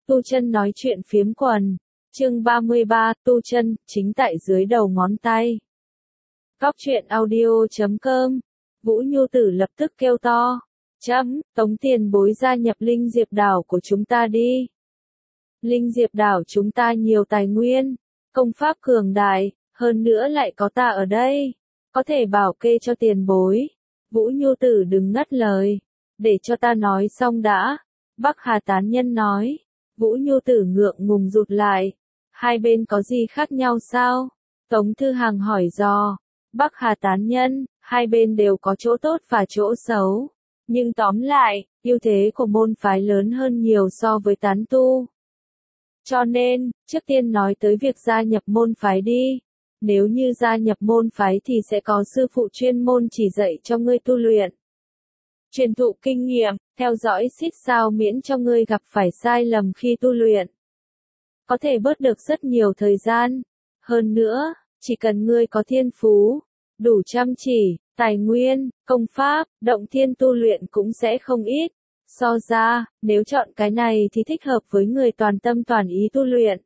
Tu chân nói chuyện phiếm quần. Chương 33, tu chân, chính tại dưới đầu ngón tay. Góc truyện audio.com. Vũ Nhu Tử lập tức kêu to. Tống tiền bối gia nhập Linh Diệp đảo của chúng ta đi. Linh Diệp đảo chúng ta nhiều tài nguyên, công pháp cường đại, hơn nữa lại có ta ở đây. Có thể bảo kê cho tiền bối. Vũ Nhu Tử đừng ngắt lời. Để cho ta nói xong đã. Bắc Hà tán nhân nói. Vũ Nhu Tử ngượng ngùng rụt lại. Hai bên có gì khác nhau sao? Tống Thư Hằng hỏi dò. Bắc Hà tán nhân, hai bên đều có chỗ tốt và chỗ xấu. Nhưng tóm lại, ưu thế của môn phái lớn hơn nhiều so với tán tu. Cho nên, trước tiên nói tới việc gia nhập môn phái đi. Nếu như gia nhập môn phái thì sẽ có sư phụ chuyên môn chỉ dạy cho ngươi tu luyện. Truyền thụ kinh nghiệm, theo dõi xít sao miễn cho ngươi gặp phải sai lầm khi tu luyện. Có thể bớt được rất nhiều thời gian. Hơn nữa, chỉ cần ngươi có thiên phú, đủ chăm chỉ, tài nguyên, công pháp, động thiên tu luyện cũng sẽ không ít. So ra, nếu chọn cái này thì thích hợp với người toàn tâm toàn ý tu luyện.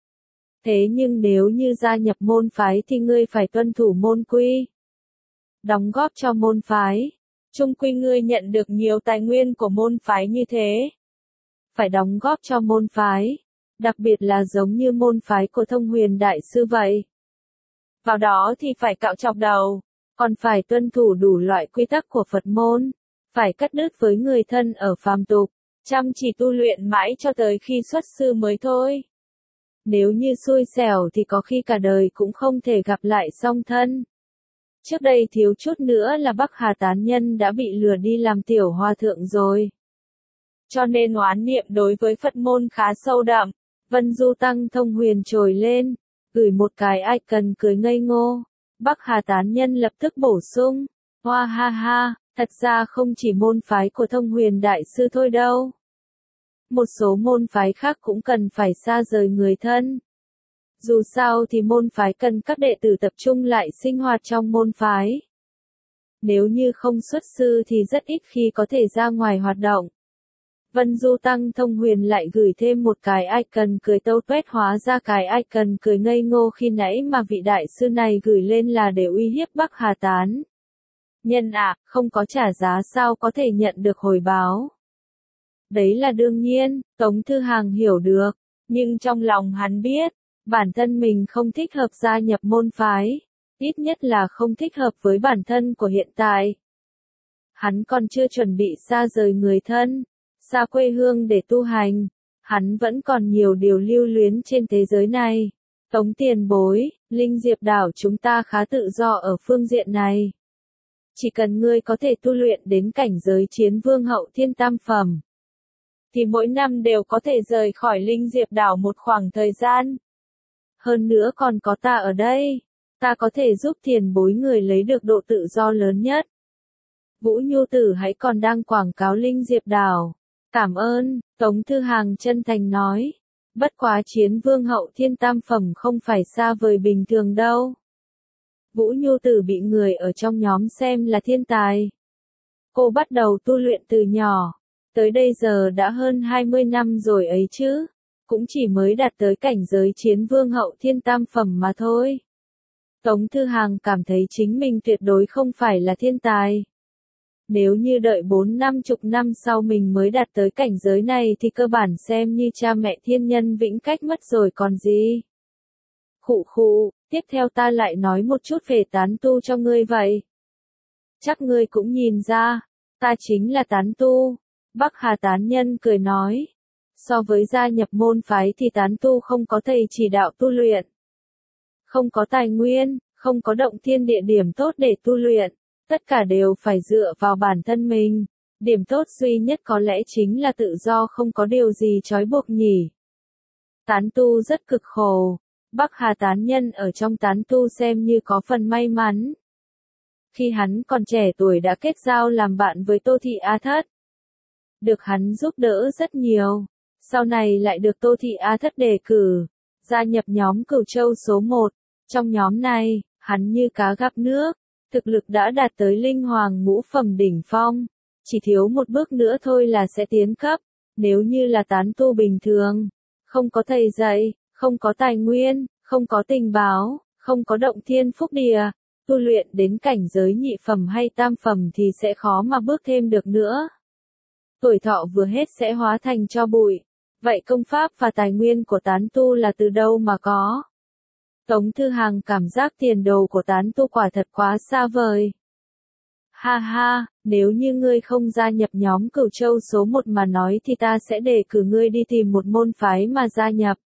Thế nhưng nếu như gia nhập môn phái thì ngươi phải tuân thủ môn quy. Đóng góp cho môn phái. Chung quy ngươi nhận được nhiều tài nguyên của môn phái như thế. Phải đóng góp cho môn phái. Đặc biệt là giống như môn phái của Thông Huyền Đại Sư vậy. Vào đó thì phải cạo chọc đầu. Còn phải tuân thủ đủ loại quy tắc của Phật môn. Phải cắt đứt với người thân ở phàm tục. Chăm chỉ tu luyện mãi cho tới khi xuất sư mới thôi. Nếu như xui xẻo thì có khi cả đời cũng không thể gặp lại song thân. Trước đây thiếu chút nữa là Bắc Hà tán nhân đã bị lừa đi làm tiểu hòa thượng rồi. Cho nên oán niệm đối với Phật môn khá sâu đậm. Vân Du Tăng Thông Huyền trồi lên, gửi một cái icon cười ngây ngô. Bắc Hà tán nhân lập tức bổ sung. Hoa ha ha, thật ra không chỉ môn phái của Thông Huyền Đại Sư thôi đâu. Một số môn phái khác cũng cần phải xa rời người thân. Dù sao thì môn phái cần các đệ tử tập trung lại sinh hoạt trong môn phái. Nếu như không xuất sư thì rất ít khi có thể ra ngoài hoạt động. Vân Du Tăng Thông Huyền lại gửi thêm một cái icon cười tâu tuét, hóa ra cái icon cười ngây ngô khi nãy mà vị đại sư này gửi lên là để uy hiếp Bắc Hà tán nhân ạ, không có trả giá sao có thể nhận được hồi báo. Đấy là đương nhiên, Tống Thư Hằng hiểu được, nhưng trong lòng hắn biết, bản thân mình không thích hợp gia nhập môn phái, ít nhất là không thích hợp với bản thân của hiện tại. Hắn còn chưa chuẩn bị xa rời người thân, xa quê hương để tu hành, hắn vẫn còn nhiều điều lưu luyến trên thế giới này. Tống tiền bối, Linh Diệp đảo chúng ta khá tự do ở phương diện này. Chỉ cần ngươi có thể tu luyện đến cảnh giới chiến vương hậu thiên tam phẩm, thì mỗi năm đều có thể rời khỏi Linh Diệp đảo một khoảng thời gian. Hơn nữa còn có ta ở đây, ta có thể giúp tiền bối người lấy được độ tự do lớn nhất. Vũ Nhu Tử hãy còn đang quảng cáo Linh Diệp đảo. Cảm ơn, Tống Thư Hằng chân thành nói. Bất quá chiến vương hậu thiên tam phẩm không phải xa vời bình thường đâu. Vũ Nhu Tử bị người ở trong nhóm xem là thiên tài. Cô bắt đầu tu luyện từ nhỏ. Tới đây giờ đã hơn 20 năm rồi ấy chứ. Cũng chỉ mới đạt tới cảnh giới chiến vương hậu thiên tam phẩm mà thôi. Tống Thư Hằng cảm thấy chính mình tuyệt đối không phải là thiên tài. Nếu như đợi 40-50 năm sau mình mới đạt tới cảnh giới này thì cơ bản xem như cha mẹ thiên nhân vĩnh cách mất rồi còn gì. Khụ, tiếp theo ta lại nói một chút về tán tu cho ngươi vậy. Chắc ngươi cũng nhìn ra, ta chính là tán tu. Bắc Hà tán nhân cười nói. So với gia nhập môn phái thì tán tu không có thầy chỉ đạo tu luyện. Không có tài nguyên, không có động thiên địa điểm tốt để tu luyện. Tất cả đều phải dựa vào bản thân mình. Điểm tốt duy nhất có lẽ chính là tự do, không có điều gì trói buộc nhỉ. Tán tu rất cực khổ. Bắc Hà tán nhân ở trong tán tu xem như có phần may mắn. Khi hắn còn trẻ tuổi đã kết giao làm bạn với Tô Thị A Thất. Được hắn giúp đỡ rất nhiều. Sau này lại được Tô Thị A Thất đề cử, gia nhập nhóm Cửu Châu số 1. Trong nhóm này, hắn như cá gặp nước. Thực lực đã đạt tới linh hoàng ngũ phẩm đỉnh phong, chỉ thiếu một bước nữa thôi là sẽ tiến cấp. Nếu như là tán tu bình thường, không có thầy dạy, không có tài nguyên, không có tình báo, không có động thiên phúc địa, tu luyện đến cảnh giới nhị phẩm hay tam phẩm thì sẽ khó mà bước thêm được nữa. Tuổi thọ vừa hết sẽ hóa thành tro bụi. Vậy công pháp và tài nguyên của tán tu là từ đâu mà có? Tống Thư Hàng cảm giác tiền đồ của tán tu quả thật quá xa vời. Ha ha, nếu như ngươi không gia nhập nhóm Cửu Châu số 1 mà nói thì ta sẽ đề cử ngươi đi tìm một môn phái mà gia nhập.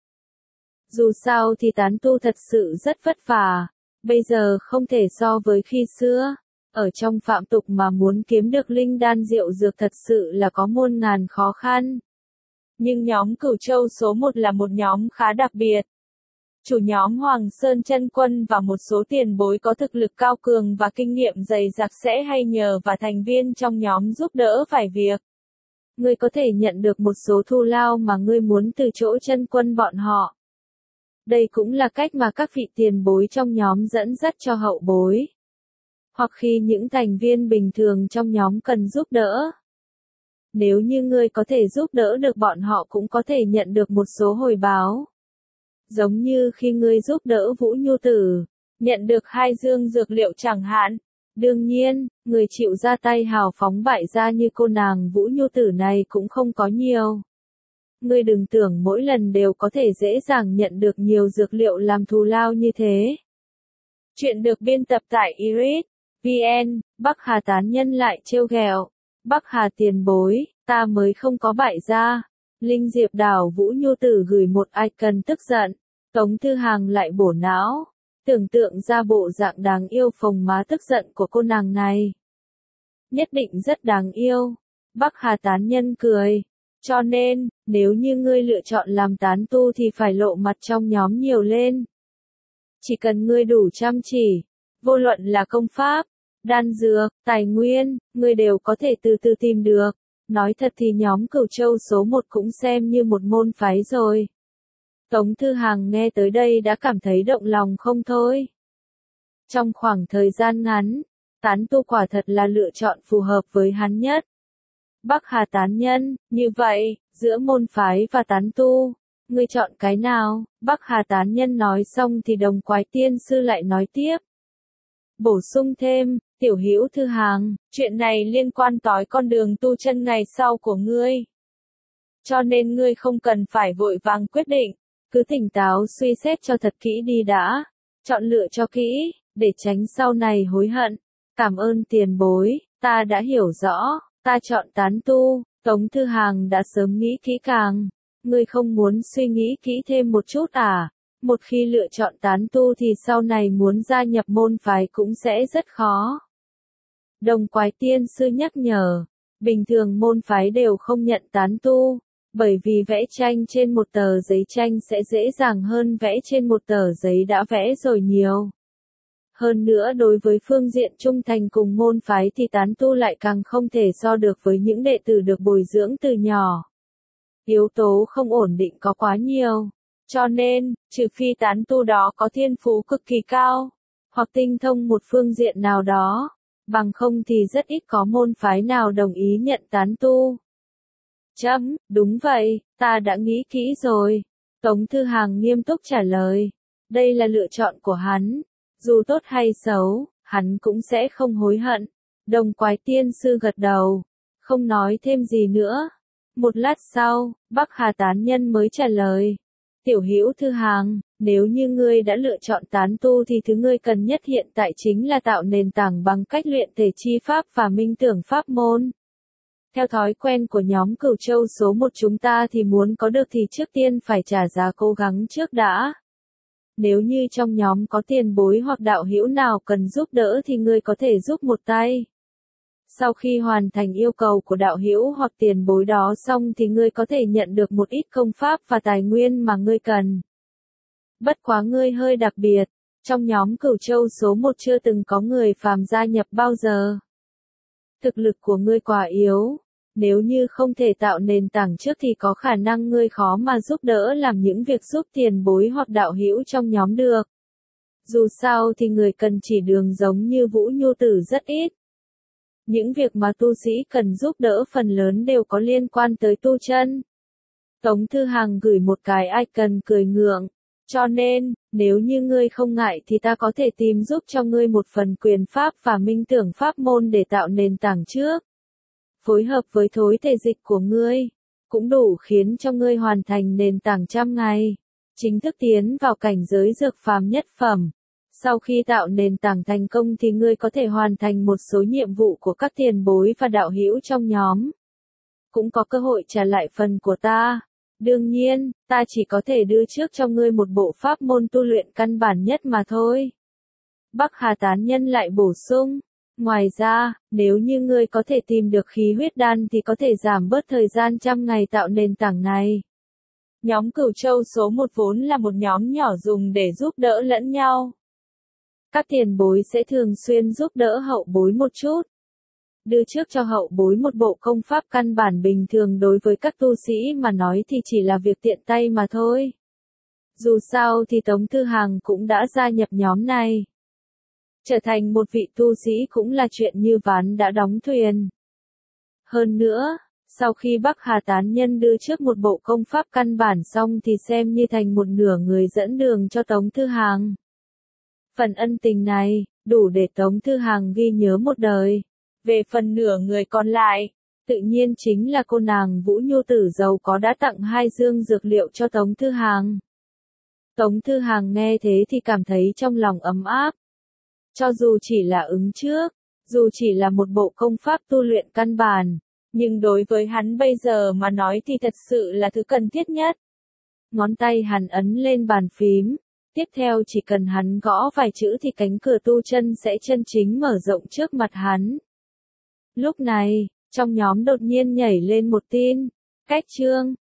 Dù sao thì tán tu thật sự rất vất vả, bây giờ không thể so với khi xưa. Ở trong phạm tục mà muốn kiếm được linh đan diệu dược thật sự là có muôn ngàn khó khăn. Nhưng nhóm Cửu Châu số 1 là một nhóm khá đặc biệt. Chủ nhóm Hoàng Sơn Chân Quân và một số tiền bối có thực lực cao cường và kinh nghiệm dày dặc sẽ hay nhờ và thành viên trong nhóm giúp đỡ vài việc. Ngươi có thể nhận được một số thù lao mà ngươi muốn từ chỗ chân quân bọn họ. Đây cũng là cách mà các vị tiền bối trong nhóm dẫn dắt cho hậu bối. Hoặc khi những thành viên bình thường trong nhóm cần giúp đỡ. Nếu như ngươi có thể giúp đỡ được bọn họ cũng có thể nhận được một số hồi báo. Giống như khi ngươi giúp đỡ Vũ Nhu Tử, nhận được 2 dương dược liệu chẳng hạn. Đương nhiên, người chịu ra tay hào phóng bại gia như cô nàng Vũ Nhu Tử này cũng không có nhiều. Ngươi đừng tưởng mỗi lần đều có thể dễ dàng nhận được nhiều dược liệu làm thù lao như thế. Chuyện được biên tập tại Iris VN. Bắc Hà tán nhân lại trêu ghẹo. Bắc Hà tiền bối, ta mới không có bại gia. Linh Diệp Đảo Vũ Nhu Tử gửi một icon tức giận. Tống Thư Hàng lại bổ não. Tưởng tượng ra bộ dạng đáng yêu phồng má tức giận của cô nàng này. Nhất định rất đáng yêu. Bắc Hà tán nhân cười. Cho nên, nếu như ngươi lựa chọn làm tán tu thì phải lộ mặt trong nhóm nhiều lên. Chỉ cần ngươi đủ chăm chỉ, vô luận là công pháp, đan dược, tài nguyên, ngươi đều có thể từ từ tìm được. Nói thật thì nhóm Cửu Châu số 1 cũng xem như một môn phái rồi. Tống Thư Hàng nghe tới đây đã cảm thấy động lòng không thôi. Trong khoảng thời gian ngắn, tán tu quả thật là lựa chọn phù hợp với hắn nhất. Bắc Hà tán nhân, như vậy, giữa môn phái và tán tu, ngươi chọn cái nào? Bắc Hà tán nhân nói xong thì Đồng Quái Tiên Sư lại nói tiếp. Bổ sung thêm, Tiểu Hữu Thư Hàng, chuyện này liên quan tới con đường tu chân ngày sau của ngươi. Cho nên ngươi không cần phải vội vàng quyết định, cứ tỉnh táo suy xét cho thật kỹ đi đã, chọn lựa cho kỹ, để tránh sau này hối hận. Cảm ơn tiền bối, ta đã hiểu rõ, ta chọn tán tu. Tống Thư Hàng đã sớm nghĩ kỹ càng, ngươi không muốn suy nghĩ kỹ thêm một chút à? Một khi lựa chọn tán tu thì sau này muốn gia nhập môn phái cũng sẽ rất khó. Đồng Quái Tiên Sư nhắc nhở, bình thường môn phái đều không nhận tán tu, bởi vì vẽ tranh trên một tờ giấy tranh sẽ dễ dàng hơn vẽ trên một tờ giấy đã vẽ rồi nhiều. Hơn nữa đối với phương diện trung thành cùng môn phái thì tán tu lại càng không thể so được với những đệ tử được bồi dưỡng từ nhỏ. Yếu tố không ổn định có quá nhiều. Cho nên, trừ phi tán tu đó có thiên phú cực kỳ cao, hoặc tinh thông một phương diện nào đó, bằng không thì rất ít có môn phái nào đồng ý nhận tán tu. Đúng vậy, ta đã nghĩ kỹ rồi. Tống Thư Hàng nghiêm túc trả lời. Đây là lựa chọn của hắn. Dù tốt hay xấu, hắn cũng sẽ không hối hận. Đồng Quái Tiên Sư gật đầu, không nói thêm gì nữa. Một lát sau, Bắc Hà tán nhân mới trả lời. Tiểu Hữu Thư Hàng, nếu như ngươi đã lựa chọn tán tu thì thứ ngươi cần nhất hiện tại chính là tạo nền tảng bằng cách luyện thể chi pháp và minh tưởng pháp môn. Theo thói quen của nhóm Cửu Châu số 1 chúng ta thì muốn có được thì trước tiên phải trả giá cố gắng trước đã. Nếu như trong nhóm có tiền bối hoặc đạo hữu nào cần giúp đỡ thì ngươi có thể giúp một tay. Sau khi hoàn thành yêu cầu của đạo hữu hoặc tiền bối đó xong thì ngươi có thể nhận được một ít công pháp và tài nguyên mà ngươi cần. Bất quá ngươi hơi đặc biệt, trong nhóm Cửu Châu số 1 chưa từng có người phàm gia nhập bao giờ. Thực lực của ngươi quá yếu, nếu như không thể tạo nền tảng trước thì có khả năng ngươi khó mà giúp đỡ làm những việc giúp tiền bối hoặc đạo hữu trong nhóm được. Dù sao thì người cần chỉ đường giống như Vũ Nhu Tử rất ít. Những việc mà tu sĩ cần giúp đỡ phần lớn đều có liên quan tới tu chân. Tống Thư Hằng gửi một cái icon cười ngượng. Cho nên, nếu như ngươi không ngại thì ta có thể tìm giúp cho ngươi một phần quyền pháp và minh tưởng pháp môn để tạo nền tảng trước. Phối hợp với thối thể dịch của ngươi, cũng đủ khiến cho ngươi hoàn thành nền tảng 100 ngày. Chính thức tiến vào cảnh giới dược phàm nhất phẩm. Sau khi tạo nền tảng thành công thì ngươi có thể hoàn thành một số nhiệm vụ của các tiền bối và đạo hữu trong nhóm. Cũng có cơ hội trả lại phần của ta. Đương nhiên, ta chỉ có thể đưa trước cho ngươi một bộ pháp môn tu luyện căn bản nhất mà thôi. Bắc Hà Tán Nhân lại bổ sung. Ngoài ra, nếu như ngươi có thể tìm được khí huyết đan thì có thể giảm bớt thời gian 100 ngày tạo nền tảng này. Nhóm Cửu Châu số 1 vốn là một nhóm nhỏ dùng để giúp đỡ lẫn nhau. Các tiền bối sẽ thường xuyên giúp đỡ hậu bối một chút. Đưa trước cho hậu bối một bộ công pháp căn bản bình thường đối với các tu sĩ mà nói thì chỉ là việc tiện tay mà thôi. Dù sao thì Tống Thư Hằng cũng đã gia nhập nhóm này. Trở thành một vị tu sĩ cũng là chuyện như ván đã đóng thuyền. Hơn nữa, sau khi Bắc Hà Tán Nhân đưa trước một bộ công pháp căn bản xong thì xem như thành một nửa người dẫn đường cho Tống Thư Hằng. Phần ân tình này, đủ để Tống Thư Hằng ghi nhớ một đời. Về phần nửa người còn lại, tự nhiên chính là cô nàng Vũ Nhu Tử giàu có đã tặng 2 dương dược liệu cho Tống Thư Hằng. Tống Thư Hằng nghe thế thì cảm thấy trong lòng ấm áp. Cho dù chỉ là ứng trước, dù chỉ là một bộ công pháp tu luyện căn bản, nhưng đối với hắn bây giờ mà nói thì thật sự là thứ cần thiết nhất. Ngón tay hắn ấn lên bàn phím, tiếp theo chỉ cần hắn gõ vài chữ thì cánh cửa tu chân sẽ chân chính mở rộng trước mặt hắn. Lúc này, trong nhóm đột nhiên nhảy lên một tin. Cách chương